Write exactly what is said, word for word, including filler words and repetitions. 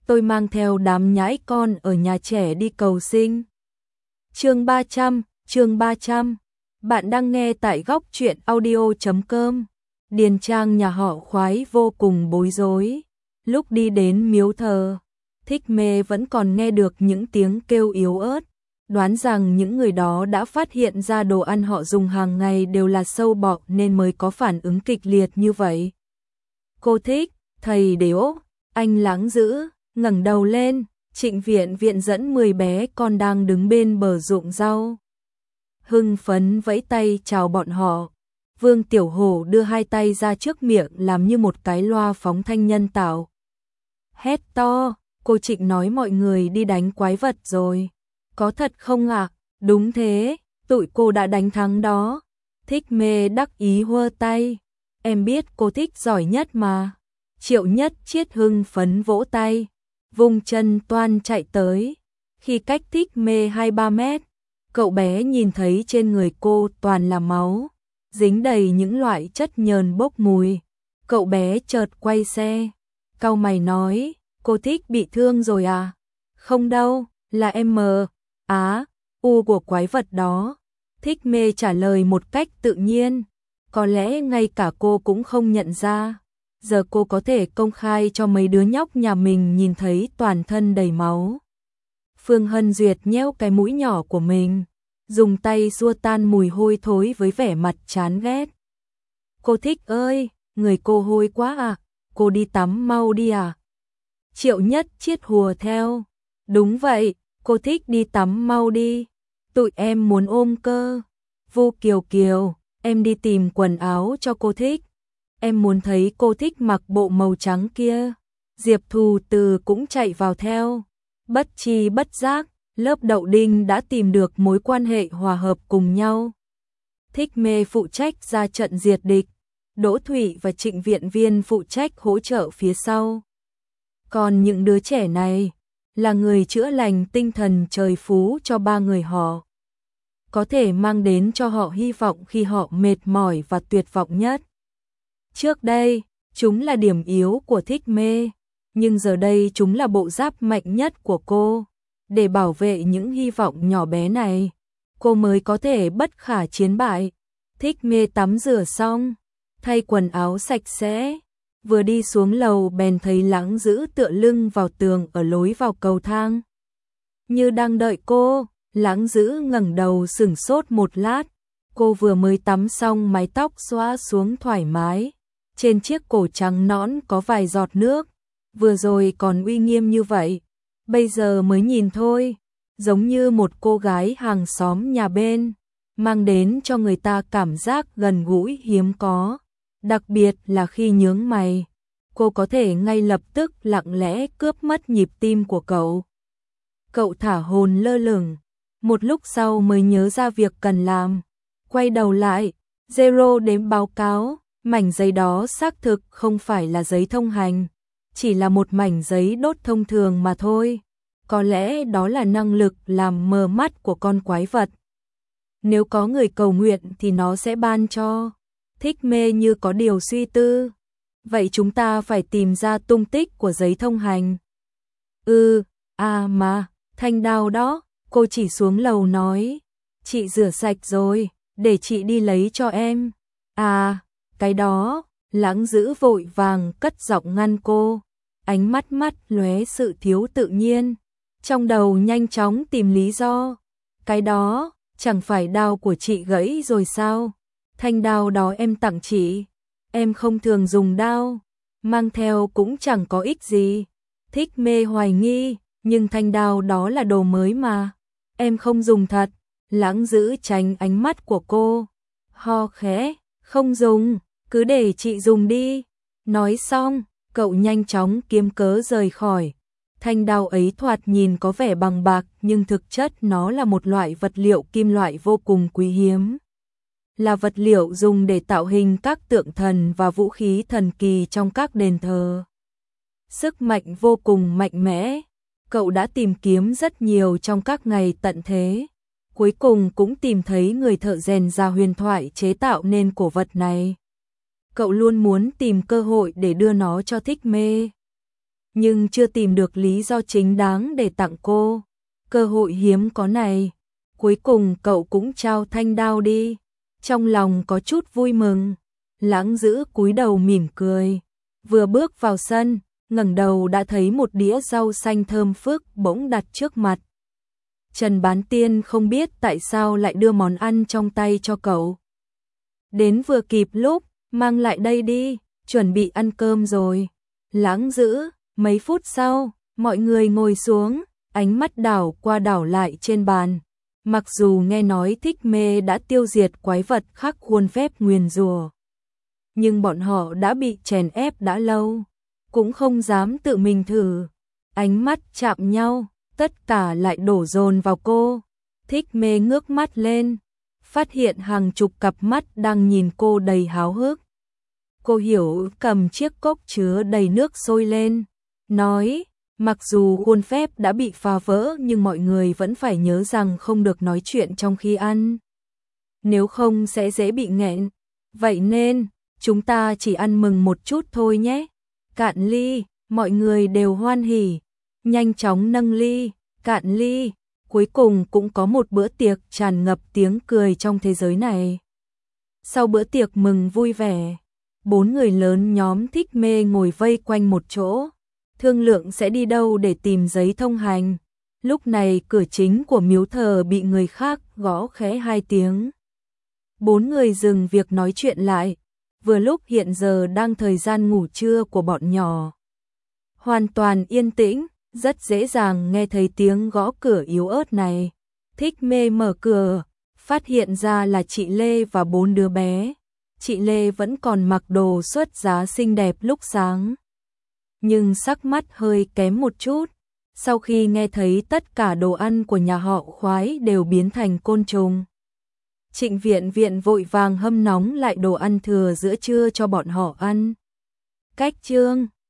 tôi mang theo đám nhãi con ở nhà trẻ đi cầu sinh. Chương ba trăm, chương ba trăm. Bạn đang nghe tại góc truyện audio chấm com. Điền Trang nhà họ Khoái vô cùng bối rối. Lúc đi đến miếu thờ, Thích Mê vẫn còn nghe được những tiếng kêu yếu ớt, đoán rằng những người đó đã phát hiện ra đồ ăn họ dùng hàng ngày đều là sâu bọ nên mới có phản ứng kịch liệt như vậy. Cô Thích, thầy Đếu, anh Lãng Dữ, ngẩng đầu lên, Trịnh Viện Viện dẫn mười bé con đang đứng bên bờ ruộng rau. Hưng phấn vẫy tay chào bọn họ. Vương Tiểu Hổ đưa hai tay ra trước miệng làm như một cái loa phóng thanh nhân tạo. Hét to, cô Trịnh nói mọi người đi đánh quái vật rồi. Có thật không ạ? À? Đúng thế, tụi cô đã đánh thắng đó. Thích Mê đắc ý hơ tay. Em biết cô Thích giỏi nhất mà. Triệu Nhất Chiết hưng phấn vỗ tay, vung chân toan chạy tới. Khi cách Thích Mê hai ba mét, cậu bé nhìn thấy trên người cô toàn là máu, dính đầy những loại chất nhờn bốc mùi. Cậu bé chợt quay xe, cau mày nói, cô Thích bị thương rồi à? Không đâu, là em mờ, á, u của quái vật đó. Thích Mê trả lời một cách tự nhiên, có lẽ ngay cả cô cũng không nhận ra. Giờ cô có thể công khai cho mấy đứa nhóc nhà mình nhìn thấy toàn thân đầy máu. Phương Hân Duyệt nhéo cái mũi nhỏ của mình, dùng tay xua tan mùi hôi thối với vẻ mặt chán ghét. Cô Thích ơi, người cô hôi quá à, cô đi tắm mau đi à? Triệu Nhất Chiết hùa theo. Đúng vậy, cô Thích đi tắm mau đi, tụi em muốn ôm cơ. Vu Kiều Kiều, em đi tìm quần áo cho cô Thích. Em muốn thấy cô Thích mặc bộ màu trắng kia. Diệp Thù Từ cũng chạy vào theo. Bất chi bất giác, lớp Đậu Đinh đã tìm được mối quan hệ hòa hợp cùng nhau. Thích Mê phụ trách ra trận diệt địch, Đỗ Thủy và Trịnh Viện Viên phụ trách hỗ trợ phía sau. Còn những đứa trẻ này là người chữa lành tinh thần trời phú cho ba người họ, có thể mang đến cho họ hy vọng khi họ mệt mỏi và tuyệt vọng nhất. Trước đây, chúng là điểm yếu của Thích Mê, nhưng giờ đây chúng là bộ giáp mạnh nhất của cô. Để bảo vệ những hy vọng nhỏ bé này, cô mới có thể bất khả chiến bại. Thích Mê tắm rửa xong, thay quần áo sạch sẽ, vừa đi xuống lầu bèn thấy Lãng Dữ tựa lưng vào tường ở lối vào cầu thang. Như đang đợi cô, Lãng Dữ ngẩng đầu sửng sốt một lát. Cô vừa mới tắm xong, mái tóc xõa xuống thoải mái, trên chiếc cổ trắng nõn có vài giọt nước, vừa rồi còn uy nghiêm như vậy, bây giờ mới nhìn thôi, giống như một cô gái hàng xóm nhà bên, mang đến cho người ta cảm giác gần gũi hiếm có, đặc biệt là khi nhướng mày, cô có thể ngay lập tức lặng lẽ cướp mất nhịp tim của cậu. Cậu thả hồn lơ lửng, một lúc sau mới nhớ ra việc cần làm, quay đầu lại, Zero đến báo cáo. Mảnh giấy đó xác thực không phải là giấy thông hành, chỉ là một mảnh giấy đốt thông thường mà thôi. Có lẽ đó là năng lực làm mờ mắt của con quái vật. Nếu có người cầu nguyện thì nó sẽ ban cho. Thích Mê như có điều suy tư. Vậy chúng ta phải tìm ra tung tích của giấy thông hành. Ừ, à mà, thanh đao đó, cô chỉ xuống lầu nói. Chị rửa sạch rồi, để chị đi lấy cho em. À, cái đó, Lãng Dữ vội vàng cất giọng ngăn cô, ánh mắt mắt lóe sự thiếu tự nhiên, trong đầu nhanh chóng tìm lý do. Cái đó, chẳng phải đao của chị gãy rồi sao? Thanh đao đó em tặng chị, em không thường dùng đao, mang theo cũng chẳng có ích gì. Thích Mê hoài nghi, nhưng thanh đao đó là đồ mới mà, em không dùng thật. Lãng Dữ tránh ánh mắt của cô, ho khẽ, không dùng, cứ để chị dùng đi. Nói xong, cậu nhanh chóng kiếm cớ rời khỏi. Thanh đao ấy thoạt nhìn có vẻ bằng bạc nhưng thực chất nó là một loại vật liệu kim loại vô cùng quý hiếm. Là vật liệu dùng để tạo hình các tượng thần và vũ khí thần kỳ trong các đền thờ. Sức mạnh vô cùng mạnh mẽ, cậu đã tìm kiếm rất nhiều trong các ngày tận thế. Cuối cùng cũng tìm thấy người thợ rèn già huyền thoại chế tạo nên cổ vật này. Cậu luôn muốn tìm cơ hội để đưa nó cho Thích Mê. nhưng chưa tìm được lý do chính đáng để tặng cô. Cơ hội hiếm có này, cuối cùng cậu cũng trao thanh đao đi. Trong lòng có chút vui mừng, Lãng Dữ cúi đầu mỉm cười. Vừa bước vào sân, ngẩng đầu đã thấy một đĩa rau xanh thơm phức bỗng đặt trước mặt. Trần Bán Tiên không biết tại sao lại đưa món ăn trong tay cho cậu. Đến vừa kịp lúc, mang lại đây đi, chuẩn bị ăn cơm rồi. Lãng Dữ, mấy phút sau, mọi người ngồi xuống, ánh mắt đảo qua đảo lại trên bàn. Mặc dù nghe nói Thích Mê đã tiêu diệt quái vật khắc khuôn phép nguyền rủa, nhưng bọn họ đã bị chèn ép đã lâu, cũng không dám tự mình thử. Ánh mắt chạm nhau, tất cả lại đổ dồn vào cô. Thích Mê ngước mắt lên, phát hiện hàng chục cặp mắt đang nhìn cô đầy háo hức. Cô hiểu cầm chiếc cốc chứa đầy nước sôi lên, nói, mặc dù khuôn phép đã bị phá vỡ nhưng mọi người vẫn phải nhớ rằng không được nói chuyện trong khi ăn. Nếu không sẽ dễ bị nghẹn. Vậy nên, chúng ta chỉ ăn mừng một chút thôi nhé. Cạn ly, mọi người đều hoan hỉ, nhanh chóng nâng ly, cạn ly. Cuối cùng cũng có một bữa tiệc tràn ngập tiếng cười trong thế giới này. Sau bữa tiệc mừng vui vẻ, bốn người lớn nhóm Thích Mê ngồi vây quanh một chỗ, thương lượng sẽ đi đâu để tìm giấy thông hành. Lúc này cửa chính của miếu thờ bị người khác gõ khẽ hai tiếng. Bốn người dừng việc nói chuyện lại, vừa lúc hiện giờ đang thời gian ngủ trưa của bọn nhỏ. Hoàn toàn yên tĩnh, rất dễ dàng nghe thấy tiếng gõ cửa yếu ớt này. Thích Mê mở cửa, phát hiện ra là chị Lê và bốn đứa bé. Chị Lê vẫn còn mặc đồ xuất giá xinh đẹp lúc sáng, nhưng sắc mắt hơi kém một chút. Sau khi nghe thấy tất cả đồ ăn của nhà họ Khoái đều biến thành côn trùng, Trịnh Viện Viện vội vàng hâm nóng lại đồ ăn thừa giữa trưa cho bọn họ ăn. Cách chương